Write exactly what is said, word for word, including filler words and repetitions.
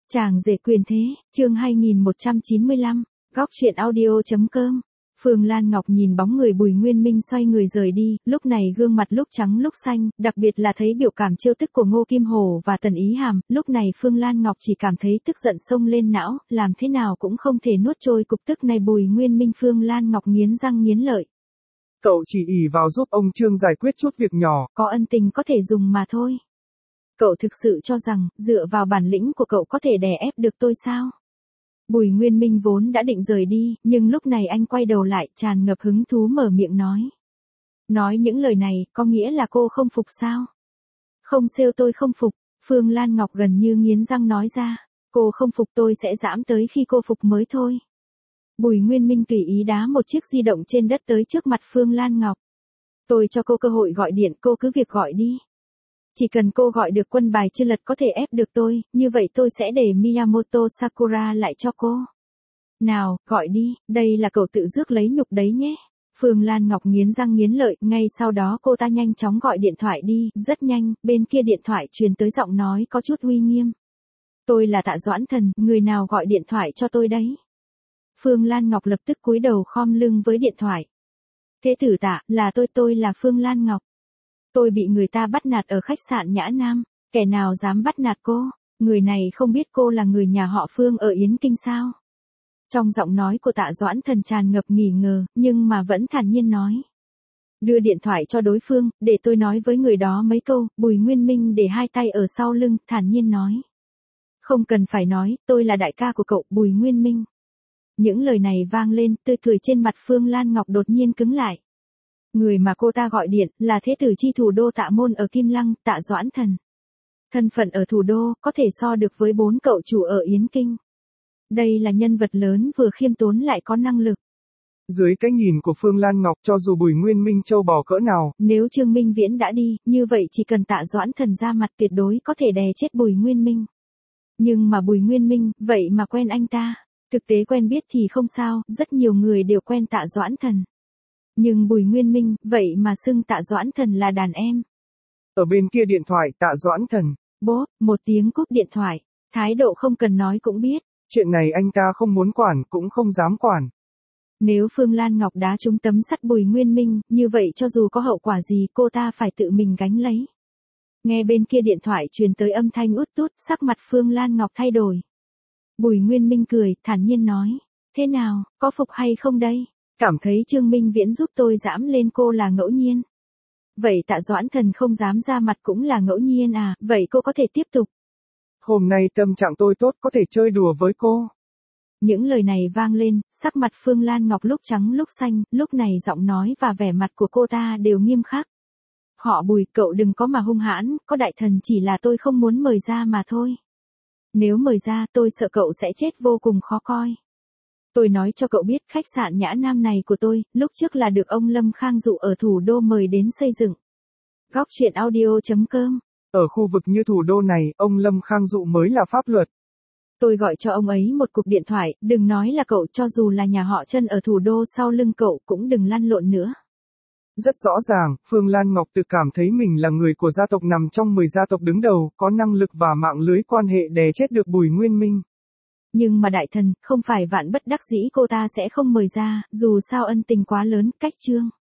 Chàng rể quyền thế, chương hai nghìn một trăm chín mươi lăm, góc truyện audio.com. Phương Lan Ngọc nhìn bóng người Bùi Nguyên Minh xoay người rời đi, lúc này gương mặt lúc trắng lúc xanh, đặc biệt là thấy biểu cảm trêu tức của Ngô Kim Hổ và Tần Ý Hàm, lúc này Phương Lan Ngọc chỉ cảm thấy tức giận xông lên não, làm thế nào cũng không thể nuốt trôi cục tức này. Bùi Nguyên Minh Phương Lan Ngọc nghiến răng nghiến lợi. Cậu chỉ ỷ vào giúp ông Trương giải quyết chút việc nhỏ. Có ân tình có thể dùng mà thôi. Cậu thực sự cho rằng, dựa vào bản lĩnh của cậu có thể đè ép được tôi sao? Bùi Nguyên Minh vốn đã định rời đi, nhưng lúc này anh quay đầu lại, tràn ngập hứng thú mở miệng nói. Nói những lời này, có nghĩa là cô không phục sao? Không sale tôi không phục, Phương Lan Ngọc gần như nghiến răng nói ra. Cô không phục tôi sẽ giãm tới khi cô phục mới thôi. Bùi Nguyên Minh tùy ý đá một chiếc di động trên đất tới trước mặt Phương Lan Ngọc. Tôi cho cô cơ hội gọi điện, cô cứ việc gọi đi. Chỉ cần cô gọi được quân bài chưa lật có thể ép được tôi, như vậy tôi sẽ để Miyamoto Sakura lại cho cô. Nào, gọi đi, đây là cậu tự rước lấy nhục đấy nhé. Phương Lan Ngọc nghiến răng nghiến lợi, ngay sau đó cô ta nhanh chóng gọi điện thoại đi, rất nhanh, bên kia điện thoại truyền tới giọng nói có chút uy nghiêm. Tôi là Tạ Doãn Thần, người nào gọi điện thoại cho tôi đấy? Phương Lan Ngọc lập tức cúi đầu khom lưng với điện thoại. Thế tử Tạ, là tôi tôi là Phương Lan Ngọc. Tôi bị người ta bắt nạt ở khách sạn Nhã Nam, kẻ nào dám bắt nạt cô, người này không biết cô là người nhà họ Phương ở Yến Kinh sao? Trong giọng nói của Tạ Doãn Thần tràn ngập nghi ngờ, nhưng mà vẫn thản nhiên nói. Đưa điện thoại cho đối phương, để tôi nói với người đó mấy câu. Bùi Nguyên Minh để hai tay ở sau lưng, thản nhiên nói. Không cần phải nói, tôi là đại ca của cậu, Bùi Nguyên Minh. Những lời này vang lên, tươi cười trên mặt Phương Lan Ngọc đột nhiên cứng lại. Người mà cô ta gọi điện là thế tử chi thủ đô Tạ Môn ở Kim Lăng, Tạ Doãn Thần. Thân phận ở thủ đô có thể so được với bốn cậu chủ ở Yến Kinh. Đây là nhân vật lớn vừa khiêm tốn lại có năng lực. Dưới cái nhìn của Phương Lan Ngọc, cho dù Bùi Nguyên Minh châu bò cỡ nào, nếu Trương Minh Viễn đã đi, như vậy chỉ cần Tạ Doãn Thần ra mặt tuyệt đối có thể đè chết Bùi Nguyên Minh. Nhưng mà Bùi Nguyên Minh, vậy mà quen anh ta. Thực tế quen biết thì không sao, rất nhiều người đều quen Tạ Doãn Thần. Nhưng Bùi Nguyên Minh, vậy mà xưng Tạ Doãn Thần là đàn em. Ở bên kia điện thoại, Tạ Doãn Thần. Bố, một tiếng cúp điện thoại. Thái độ không cần nói cũng biết. Chuyện này anh ta không muốn quản, cũng không dám quản. Nếu Phương Lan Ngọc đá trúng tấm sắt Bùi Nguyên Minh, như vậy cho dù có hậu quả gì cô ta phải tự mình gánh lấy. Nghe bên kia điện thoại truyền tới âm thanh út tút, sắc mặt Phương Lan Ngọc thay đổi. Bùi Nguyên Minh cười, thản nhiên nói. Thế nào, có phục hay không đây? Cảm thấy Trương Minh Viễn giúp tôi giãm lên cô là ngẫu nhiên. Vậy Tạ Doãn Thần không dám ra mặt cũng là ngẫu nhiên à, vậy cô có thể tiếp tục. Hôm nay tâm trạng tôi tốt, có thể chơi đùa với cô. Những lời này vang lên, sắc mặt Phương Lan Ngọc lúc trắng lúc xanh, lúc này giọng nói và vẻ mặt của cô ta đều nghiêm khắc. Họ Bùi, cậu đừng có mà hung hãn, có đại thần chỉ là tôi không muốn mời ra mà thôi. Nếu mời ra tôi sợ cậu sẽ chết vô cùng khó coi. Tôi nói cho cậu biết khách sạn Nhã Nam này của tôi, lúc trước là được ông Lâm Khang Dụ ở thủ đô mời đến xây dựng. Góc truyện audio.com. Ở khu vực như thủ đô này, ông Lâm Khang Dụ mới là pháp luật. Tôi gọi cho ông ấy một cuộc điện thoại, đừng nói là cậu, cho dù là nhà họ Trân ở thủ đô sau lưng cậu cũng đừng lăn lộn nữa. Rất rõ ràng, Phương Lan Ngọc tự cảm thấy mình là người của gia tộc nằm trong mười gia tộc đứng đầu, có năng lực và mạng lưới quan hệ đè chết được Bùi Nguyên Minh. Nhưng mà đại thần, không phải vạn bất đắc dĩ cô ta sẽ không mời ra, dù sao ân tình quá lớn, cách trương.